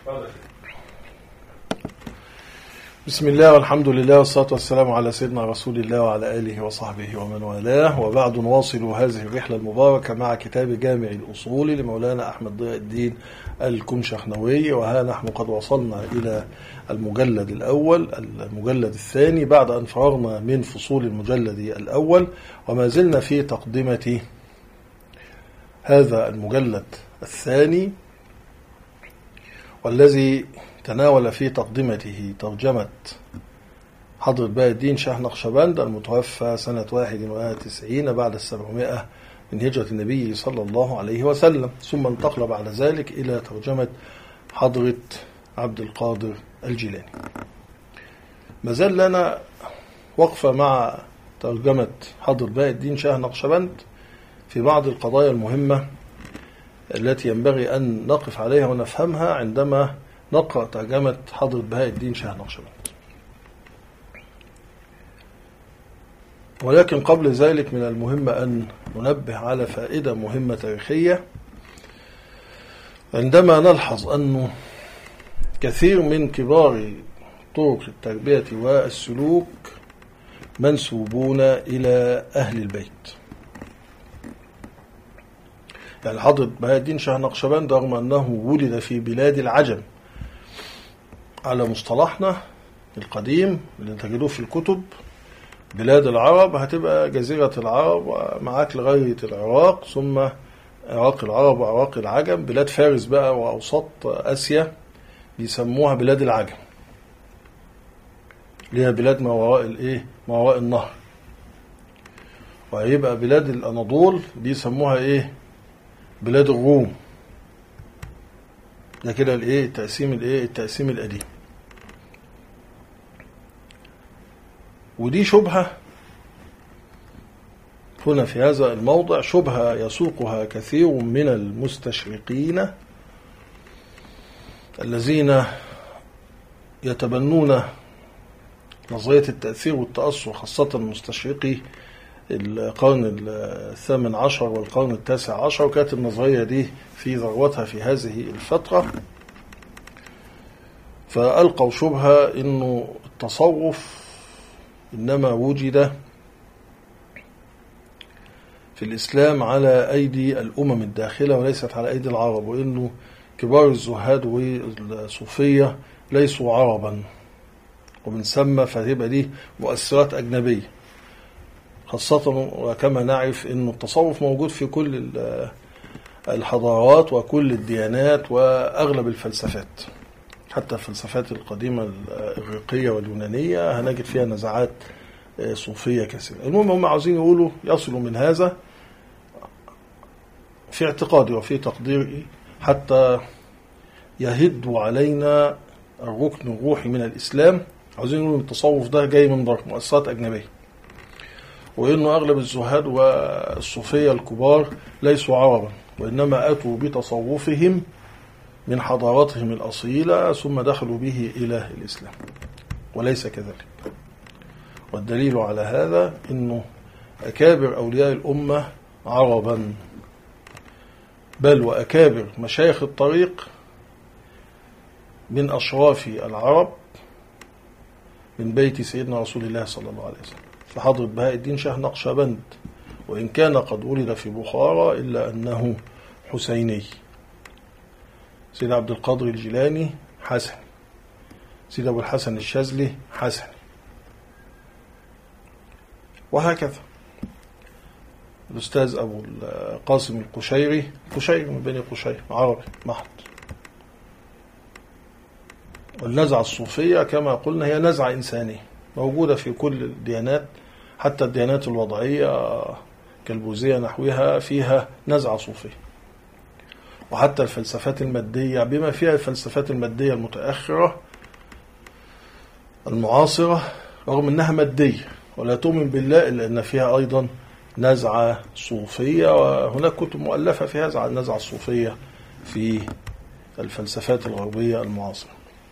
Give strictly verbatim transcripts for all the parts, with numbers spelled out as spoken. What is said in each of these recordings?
بسم الله والحمد لله والصلاة والسلام على سيدنا رسول الله وعلى آله وصحبه ومن والاه، وبعد نواصل هذه الرحلة المباركة مع كتاب جامع الأصول لمولانا أحمد ضياء الدين الكمشخنوي. وها نحن قد وصلنا إلى المجلد الأول المجلد الثاني بعد أن فرغنا من فصول المجلد الأول، وما زلنا في تقدمة هذا المجلد الثاني، والذي تناول في تقدمته ترجمة حضرة بهاء الدين شاه نقشبند المتوفى سنة واحد وتسعين بعد السبعمائة من هجرة النبي صلى الله عليه وسلم، ثم انتقل بعد ذلك إلى ترجمة حضرة عبد القادر الجيلاني. ما زال لنا وقفة مع ترجمة حضرة بهاء الدين شاه نقشبند في بعض القضايا المهمة التي ينبغي أن نقف عليها ونفهمها عندما نقرأ ترجمة حضرة بهاء الدين شاه نقشبند. ولكن قبل ذلك من المهم أن ننبه على فائدة مهمة تاريخية، عندما نلحظ أن كثير من كبار طرق التربية والسلوك منسوبون إلى أهل البيت. يعني حضرة بهاء الدين شاه نقشبند رغم أنه ولد في بلاد العجم على مصطلحنا القديم اللي تجدوه في الكتب، بلاد العرب هتبقى جزيرة العرب معاك لغاية العراق، ثم عراق العرب وعراق العجم، بلاد فارس بقى وأوسط آسيا بيسموها بلاد العجم، اللي هي بلاد ما وراء الايه ما وراء النهر. وهيبقى بلاد الأناضول بيسموها ايه بلاد الروم. ده كده الايه التقسيم الايه التقسيم القديم. ودي شبهة هنا في هذا الموضع، شبهة يسوقها كثير من المستشرقين الذين يتبنون نظرية التأثير والتأثر، خاصة مستشرقي القرن الثامن عشر والقرن التاسع عشر، وكانت النظرية دي في ذروتها في هذه الفترة. فألقوا شبهة إنه التصوف إنما وجد في الإسلام على أيدي الأمم الداخلة وليست على أيدي العرب، وإنه كبار الزهاد والصوفية ليسوا عربا، ومن ثم فتبقى دي مؤثرات أجنبية، خاصة وكما نعرف إنه التصوف موجود في كل الحضارات وكل الديانات وأغلب الفلسفات، حتى الفلسفات القديمة الإغريقية واليونانية هنجد فيها نزعات صوفية كثيرة. المهم هم عاوزين يقولوا يصلوا من هذا في اعتقادي وفي تقديري حتى يهدوا علينا الركن الروحي من الإسلام. عاوزين يقولوا التصوف ده جاي من بره، مؤسسات أجنبية، وإنه أغلب الزهاد والصوفية الكبار ليسوا عربا، وإنما أتوا بتصوفهم من حضاراتهم الأصيلة ثم دخلوا به إلى الإسلام، وليس كذلك. والدليل على هذا إنه أكابر أولياء الأمة عربا، بل وأكابر مشايخ الطريق من أشراف العرب من بيت سيدنا رسول الله صلى الله عليه وسلم. فحضرة بهاء الدين شاه نقشبند وإن كان قد ولد في بخارى إلا أنه حسيني. سيد عبد القادر الجيلاني حسن، سيد أبو الحسن الشاذلي حسن، وهكذا. الأستاذ أبو القاسم القشيري قشيري من بني قشير، عربي محض. والنزعة الصوفية كما قلنا هي نزعة إنسانية موجودة في كل الديانات، حتى الديانات الوضعية كالبوذية نحوها فيها نزعة صوفية، وحتى الفلسفات المادية بما فيها الفلسفات المادية المتأخرة المعاصرة، رغم أنها مادية ولا تؤمن بالله إلا أن فيها أيضا نزعة صوفية، وهناك كتب مؤلفة في هذا عن النزعة الصوفية في الفلسفات الغربية المعاصرة.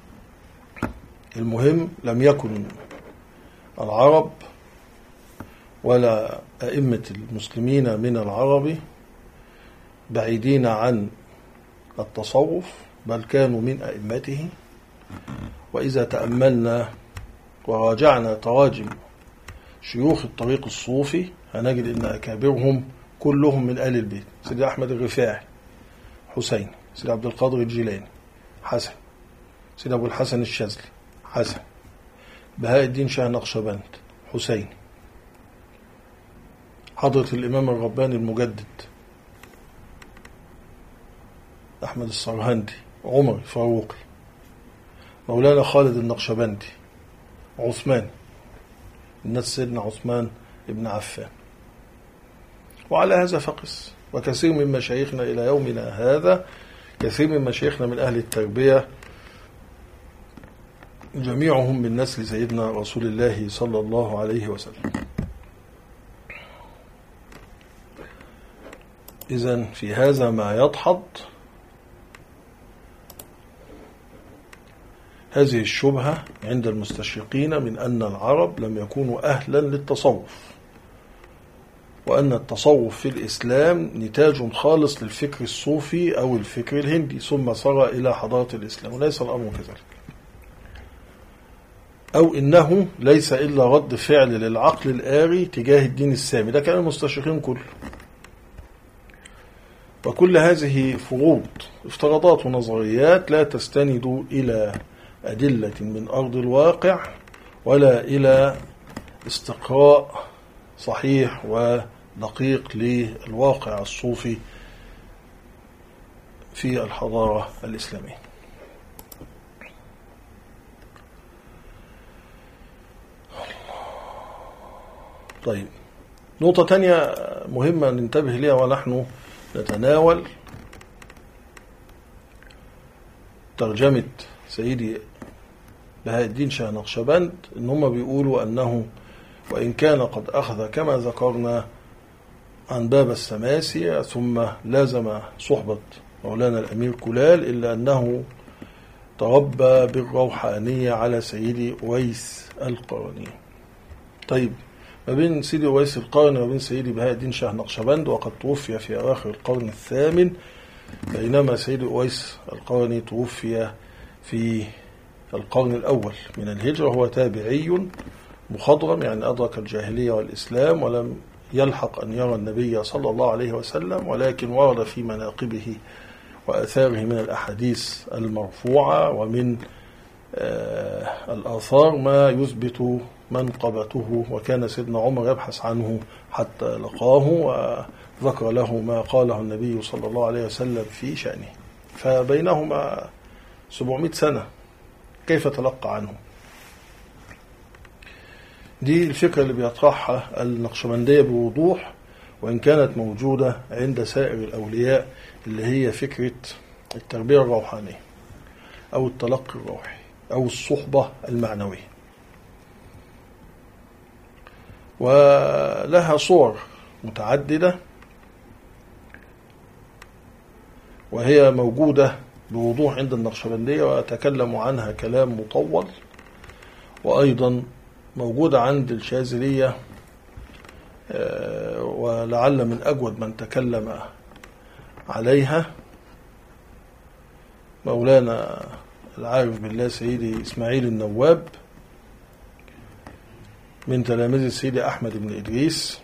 المهم لم يكن العرب ولا أئمة المسلمين من العرب بعيدين عن التصوف بل كانوا من أئمته. وإذا تأملنا وراجعنا تراجم شيوخ الطريق الصوفي هنجد أن أكابرهم كلهم من آل البيت. سيدي أحمد الرفاعي حسين، سيدي عبد القادر الجيلاني حسن، سيدي أبو الحسن الشاذلي حسن، بهاء الدين شاه نقشبند حسين، حضرة الإمام الرباني المجدد أحمد السرهندي، عمر الفاروقي، مولانا خالد النقشبندي، عثمان، الناس سيدنا عثمان ابن عفان. وعلى هذا فقس. وكثير من مشايخنا إلى يومنا هذا، كثير من مشايخنا من أهل التربية جميعهم من نسل سيدنا رسول الله صلى الله عليه وسلم. إذن في هذا ما يدحض هذه الشبهة عند المستشرقين من أن العرب لم يكونوا أهلا للتصوف، وأن التصوف في الإسلام نتاج خالص للفكر الصوفي أو الفكر الهندي ثم صار إلى حضارة الإسلام، وليس الأمر كذلك، أو إنه ليس إلا رد فعل للعقل الآري تجاه الدين السامي. ده كان المستشرقين كله. وكل هذه فروض افتراضات ونظريات لا تستند إلى أدلة من أرض الواقع ولا إلى استقراء صحيح ودقيق للواقع الصوفي في الحضارة الإسلامية. طيب، نقطة تانية مهمة ننتبه لها ونحن نتناول ترجمة سيدي بهاء الدين شاه نقشبند، إن هم بيقولوا أنه وإن كان قد أخذ كما ذكرنا عن باب السماسية ثم لازم صحبة مولانا الأمير كلال، إلا أنه تربى بالروحانية على سيدي أويس القرني. طيب، ما بين سيدي أويس القرني وبين سيدي بهاء الدين شاه نقشبند، وقد توفي في أواخر القرن الثامن، بينما سيدي أويس القرني توفي في القرن الأول من الهجرة. هو تابعي مخضرم، يعني أدرك الجاهلية والإسلام ولم يلحق أن يرى النبي صلى الله عليه وسلم، ولكن ورد في مناقبه وأثاره من الأحاديث المرفوعة ومن آه الآثار ما يثبت منقبته، وكان سيدنا عمر يبحث عنه حتى لقاه وذكر له ما قاله النبي صلى الله عليه وسلم في شأنه، فبينهما سبعمائة سنة، كيف تلقى عنه؟ دي الفكرة اللي بيطرحها النقشبندية بوضوح، وإن كانت موجودة عند سائر الأولياء، اللي هي فكرة التربية الروحانية أو التلقي الروحي أو الصحبة المعنوية. ولها صور متعددة، وهي موجودة بوضوح عند النقشبندية وأتكلم عنها كلام مطول، وأيضا موجودة عند الشاذلية، ولعل من أجود من تكلم عليها مولانا العارف بالله سيدي إسماعيل النواب من تلاميذ سيدي أحمد بن إدريس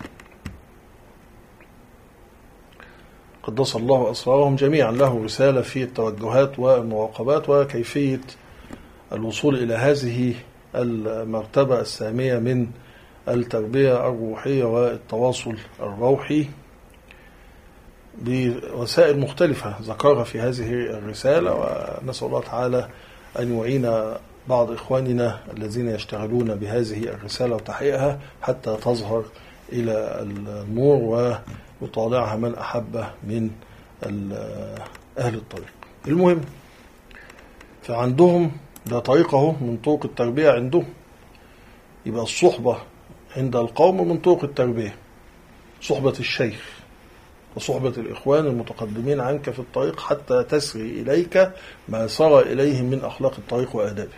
قدس الله أسرارهم جميعا. له رسالة في التوجهات والمراقبات وكيفية الوصول إلى هذه المرتبة السامية من التربية الروحية والتواصل الروحي بوسائل مختلفة ذكرها في هذه الرسالة. ونسأل الله تعالى أن يعين بعض إخواننا الذين يشتغلون بهذه الرسالة وتحقيقها حتى تظهر إلى النور ويطالعها من أحبه من أهل الطريق. المهم، فعندهم ده طريقه من طرق التربية عندهم، يبقى الصحبة عند القوم من طرق التربية، صحبة الشيخ وصحبة الإخوان المتقدمين عنك في الطريق حتى تسري إليك ما سرى إليهم من أخلاق الطريق وآدابه.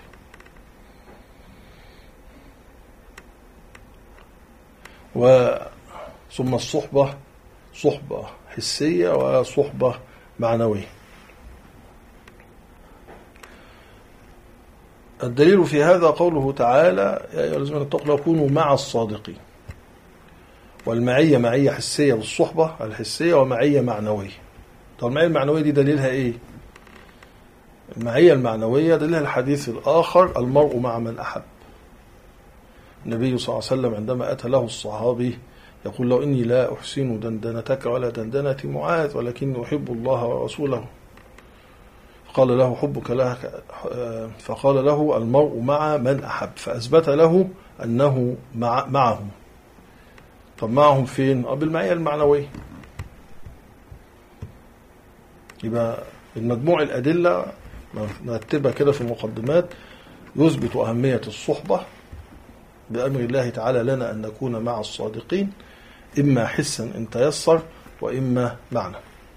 وثم الصحبة صحبة حسية وصحبة معنوية. الدليل في هذا قوله تعالى يا أيها الذين اتقوا الله كونوا مع الصادقين. والمعية معية حسية بالصحبة الحسية ومعية معنوية. طب المعية المعنوية دي دليلها إيه؟ المعية المعنوية دليلها الحديث الآخر المرء مع من أحب. النبي صلى الله عليه وسلم عندما أتى له الصحابي يقول له إني لا أحسن دندنتك ولا دندنة معاذ ولكني أحب الله ورسوله. قال له حبك له، فقال له المرء مع من أحب، فأثبت له أنه مع معهم. طب معهم فين؟ بالمعية المعنوية. يبقى المجموع الأدلة نرتبها كده في المقدمات يثبت أهمية الصحبة بأمر الله تعالى لنا أن نكون مع الصادقين، إما حسا إن تيسر وإما معنى.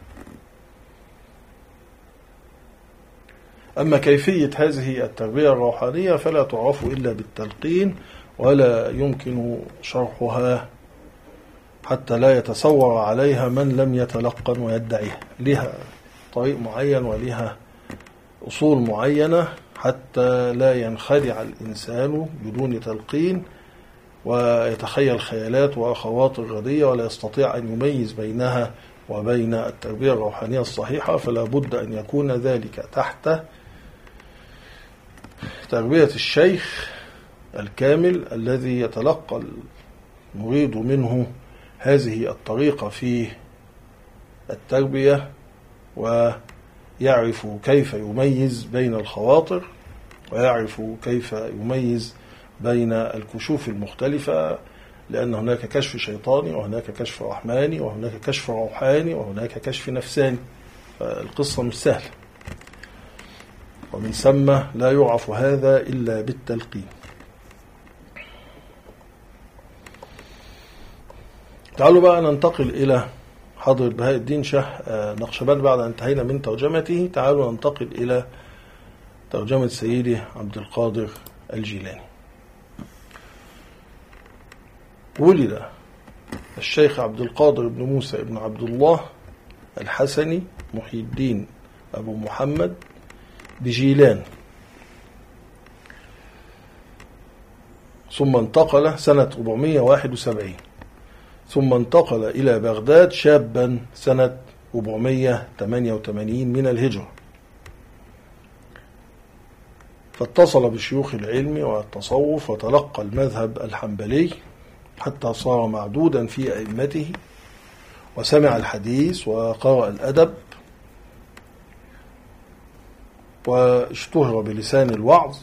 أما كيفية هذه التربية الروحانية فلا تعرف إلا بالتلقين، ولا يمكن شرحها حتى لا يتصور عليها من لم يتلقن ويدعيها. لها طريق معين ولها أصول معينة حتى لا ينخدع الإنسان بدون تلقين ويتخيل خيالات وخواطر ردية ولا يستطيع أن يميز بينها وبين التربية الروحانية الصحيحة. فلا بد أن يكون ذلك تحت تربية الشيخ الكامل الذي يتلقى المريد منه هذه الطريقة في التربية ويعرف كيف يميز بين الخواطر ويعرف كيف يميز بين الكشوف المختلفة، لأن هناك كشف شيطاني وهناك كشف رحماني وهناك كشف روحاني وهناك كشف نفساني. فالقصة مش سهلة، ومن ثم لا يعرف هذا إلا بالتلقين. تعالوا بقى ننتقل إلى حضرة بهاء الدين شاه نقشبند. بعد أن انتهينا من ترجمته تعالوا ننتقل إلى ترجمة سيدي عبد القادر الجيلاني. ولد الشيخ عبد القادر بن موسى بن عبد الله الحسني محي الدين أبو محمد بجيلان، ثم انتقل سنة أربعمائة وواحد وسبعين، ثم انتقل إلى بغداد شابا سنة أربعمائة وثمانية وثمانين من الهجرة، فاتصل بشيوخ العلم والتصوف وتلقى المذهب الحنبلي حتى صار معدودا في أئمته، وسمع الحديث وقرأ الأدب واشتهر بلسان الوعظ،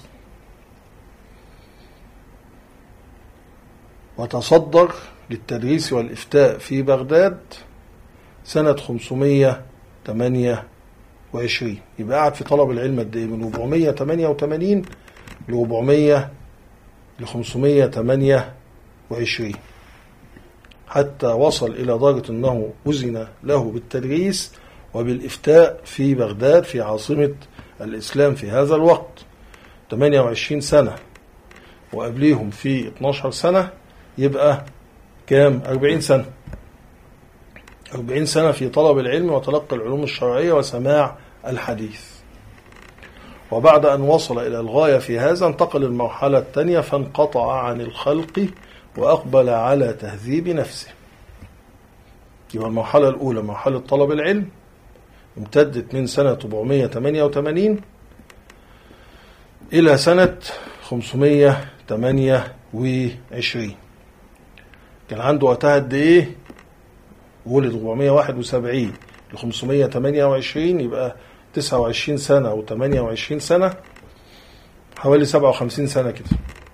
وتصدر للتدريس والإفتاء في بغداد سنة خمسمائة وثمانية وعشرين. يبقى قاعد في طلب العلم قد ايه؟ من أربعمائة وثمانية وثمانين ل أربعمائة ل خمسمائة وثمانية وعشرين، حتى وصل إلى درجة أنه أذن له بالتدريس وبالإفتاء في بغداد في عاصمة الإسلام في هذا الوقت. ثمانية وعشرين سنة وقبليهم في اثناشر سنة، يبقى كام؟ أربعين سنة. أربعين سنة في طلب العلم وتلقي العلوم الشرعية وسماع الحديث. وبعد أن وصل إلى الغاية في هذا انتقل المرحلة الثانية فانقطع عن الخلق وأقبل على تهذيب نفسه. يبقى المرحلة الأولى مرحلة طلب العلم امتدت من سنة أربعمائة وثمانية وثمانين إلى سنة خمسمائة وثمانية وعشرين. كان عنده وقتها قد إيه؟ ولد أربعمائة وواحد وسبعين ل خمسمائة وثمانية وعشرين، يبقى تسعة وعشرين سنة و ثمانية وعشرين سنة، حوالي سبعة وخمسين سنة كده.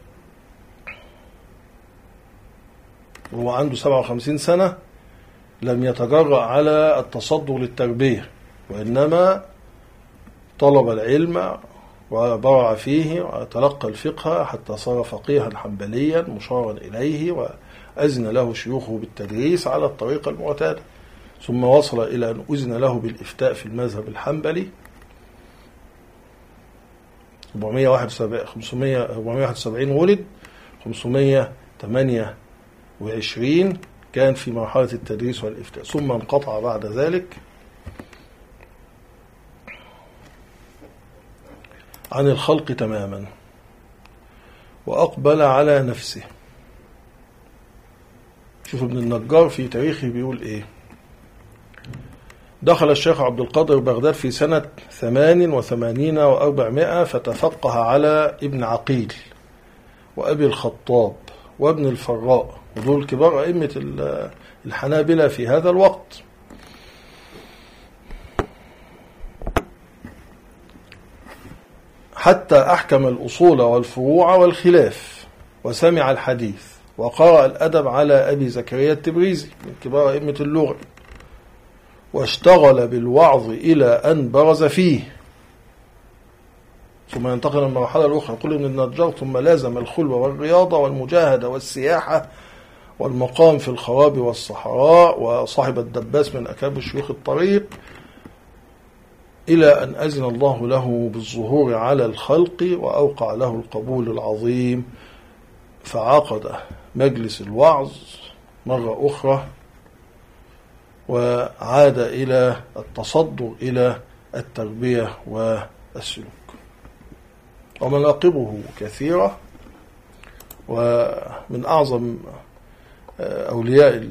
وهو عنده سبعة وخمسين سنة لم يتجرأ على التصدر للتربية، وإنما طلب العلم وبرع فيه وتلقى الفقه حتى صار فقيها حنبليا مشارا إليه، وأذن له شيوخه بالتدريس على الطريقة المعتادة، ثم وصل إلى أن أذن له بالإفتاء في المذهب الحنبلي. أربعمائة وواحد وسبعين ولد، خمسمائة وثمانية وعشرين كان في مرحلة التدريس والإفتاء، ثم انقطع بعد ذلك عن الخلق تماما. وأقبل على نفسه. شوف ابن النجار في تاريخه بيقول إيه: دخل الشيخ عبد القادر بغداد في سنة ثمان وثمانين وأربعمائة فتفقه على ابن عقيل وأبي الخطاب وابن الفراء، ودول كبار أئمة الحنابلة في هذا الوقت. حتى أحكم الأصول والفروع والخلاف وسمع الحديث وقرأ الأدب على أبي زكريا التبريزي من كبار أئمة اللغة، واشتغل بالوعظ إلى أن برز فيه، ثم ينتقل من المرحلة الأخرى. يقول ابن النجار: ثم لازم الخلوة والرياضة والمجاهدة والسياحة والمقام في الخواب والصحراء، وصاحب الدباس من أكابر شيوخ الطريق، إلى أن أذن الله له بالظهور على الخلق وأوقع له القبول العظيم، فعقد مجلس الوعظ مرة أخرى وعاد إلى التصدر إلى التربية والسلوك. ومناقبه كثيرة، ومن أعظم أولياء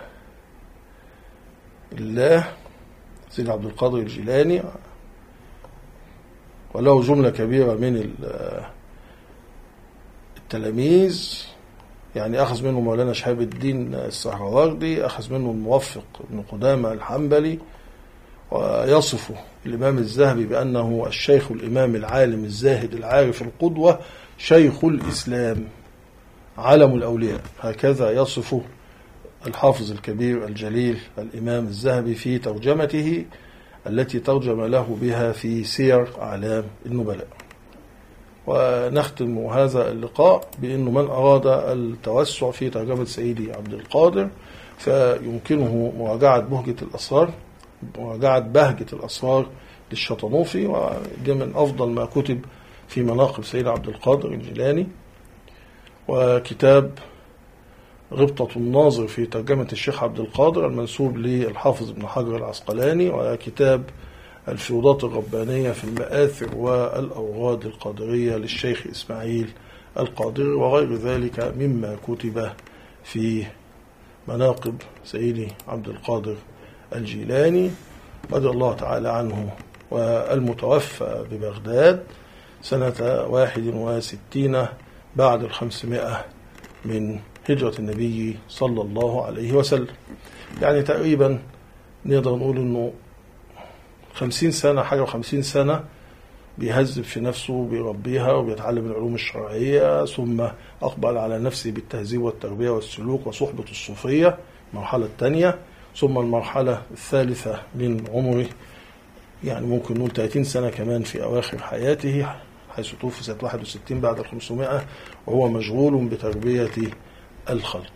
الله سيد عبد القادر الجيلاني، وله جملة كبيرة من التلاميذ، يعني أخذ منه مولانا شهاب الدين السهروردي، أخذ منه الموفق ابن قدامة الحنبلي، ويصفه الإمام الذهبي بأنه الشيخ الإمام العالم الزاهد العارف القدوة شيخ الإسلام علم الأولياء. هكذا يصفه الحافظ الكبير الجليل الإمام الذهبي في ترجمته التي ترجم له بها في سير أعلام النبلاء. ونختم هذا اللقاء بأنه من أراد التوسع في ترجمة سيدي عبد القادر فيمكنه مراجعة بهجة الأسرار مراجعة بهجة الأسرار للشطنوفي، ودي من أفضل ما كتب في مناقب سيدي عبد القادر الجيلاني، وكتاب غبطة الناظر في ترجمة الشيخ عبد القادر المنسوب للحافظ ابن حجر العسقلاني، وكتاب الفيوضات الربانية في المآثر والأوراد القادرية للشيخ إسماعيل القادري، وغير ذلك مما كتب في مناقب سيدي عبد القادر الجيلاني رضي الله تعالى عنه، والمتوفى ببغداد سنة واحد وستين بعد الخمسمائة من هجرة النبي صلى الله عليه وسلم. يعني تقريبا نقدر نقول انه خمسين سنة حاجة وخمسين سنة بيهذب في نفسه بيربيها وبيتعلم العلوم الشرعية، ثم أقبل على نفسه بالتهذيب والتربية والسلوك وصحبة الصوفية المرحلة الثانية، ثم المرحلة الثالثة من عمره، يعني ممكن نقول ثلاثين سنة كمان في أواخر حياته، حيث توفي سنة واحد وستين بعد الخمسمائة، وهو مشغول بتربية الخلق،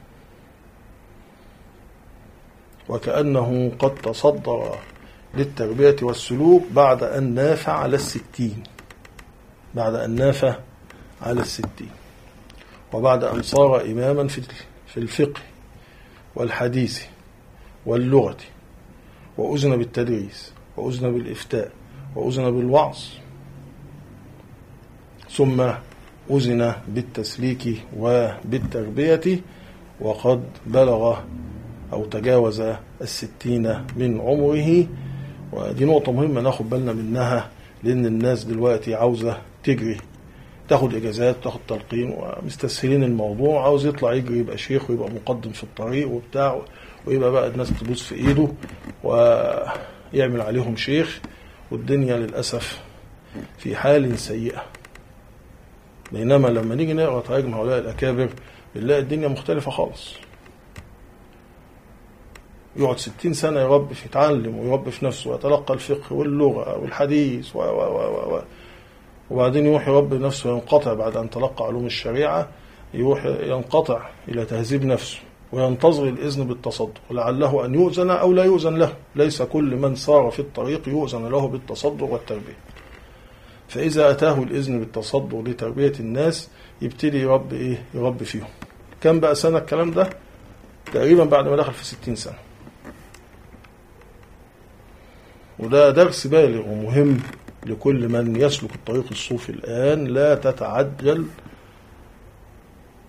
وكأنه قد تصدر للتربية والسلوك بعد أن نافع على الستين بعد أن نافع على الستين وبعد أن صار إماما في الفقه والحديث واللغة، وأذن بالتدريس وأذن بالإفتاء وأذن بالوعظ، ثم أذن بالتسليك وبالتربية، وقد بلغ أو تجاوز الستين من عمره. ودي نقطة مهمة ناخد بالنا منها، لأن الناس دلوقتي عاوزة تجري، تاخد إجازات تاخد تلقين، ومستسهلين الموضوع، عاوز يطلع يجري يبقى شيخ ويبقى مقدم في الطريق وبتاع، ويبقى بقى الناس تبوس في إيده ويعمل عليهم شيخ، والدنيا للأسف في حال سيئة. بينما لما نيجي نقرأ تراجم هؤلاء الأكابر بنلاقي الدنيا مختلفة خالص. يقعد ستين سنة يربي في يتعلم ويربي في نفسه ويتلقى الفقه واللغة والحديث و و و و وبعدين يروح يربي نفسه وينقطع بعد أن تلقى علوم الشريعة، يروح ينقطع إلى تهذيب نفسه وينتظر الإذن بالتصدق، ولعله أن يؤذن أو لا يؤذن له. ليس كل من سار في الطريق يؤذن له بالتصدق والتربية. فإذا أتاه الإذن بالتصدق لتربية الناس يبتدي يربي إيه؟ يربي فيهم. كم بقى سنة الكلام ده؟ تقريبا بعد ما دخل في ستين سنة. وده درس بالغ ومهم لكل من يسلك الطريق الصوفي الآن. لا تتعجل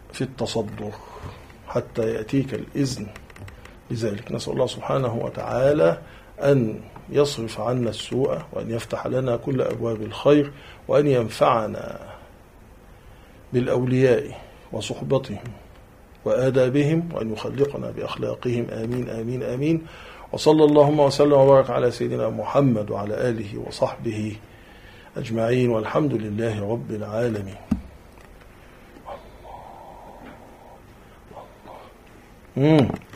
في التصدر حتى يأتيك الإذن بذلك. نسأل الله سبحانه وتعالى أن يصرف عنا السوء، وأن يفتح لنا كل أبواب الخير، وأن ينفعنا بالأولياء وصحبتهم وآدابهم، وأن يخلقنا بأخلاقهم. آمين آمين آمين. وصلى اللهم وسلم وبارك على سيدنا محمد وعلى آله وصحبه أجمعين، والحمد لله رب العالمين. الله الله الله.